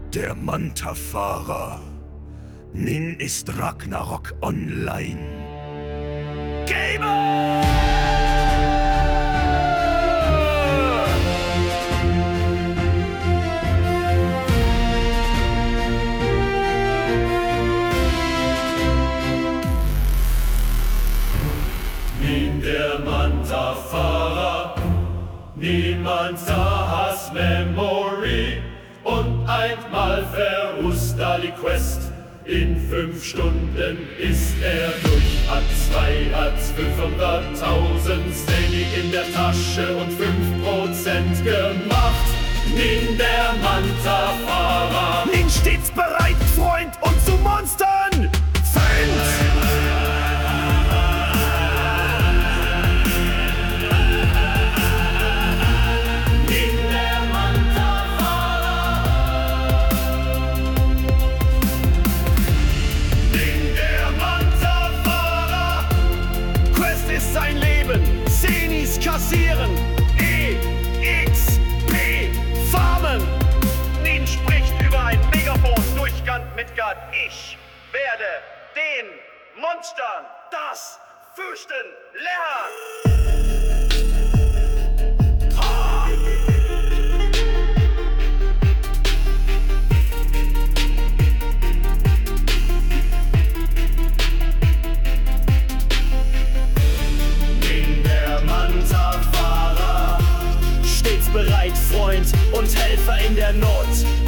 Der Manta-Fahrer. Nin ist Ragnarok online. Gamer! Nin der Manta-Fahrer, niemand sah has Memory und einmal verrusta die Quest. In 5 Stunden ist er durch, hat 500.000 Steady in der Tasche und 5% gemacht. Nin der Manta-Fahrer. Nin stets bereit, Freund, und zu Monstern! Feind! Sein Leben, Senis kassieren, EXP farmen. Nin spricht über ein Megafon durch Gant Midgard. Ich werde den Monstern das Fürchten lernen. Bereit, Freund und Helfer in der Not.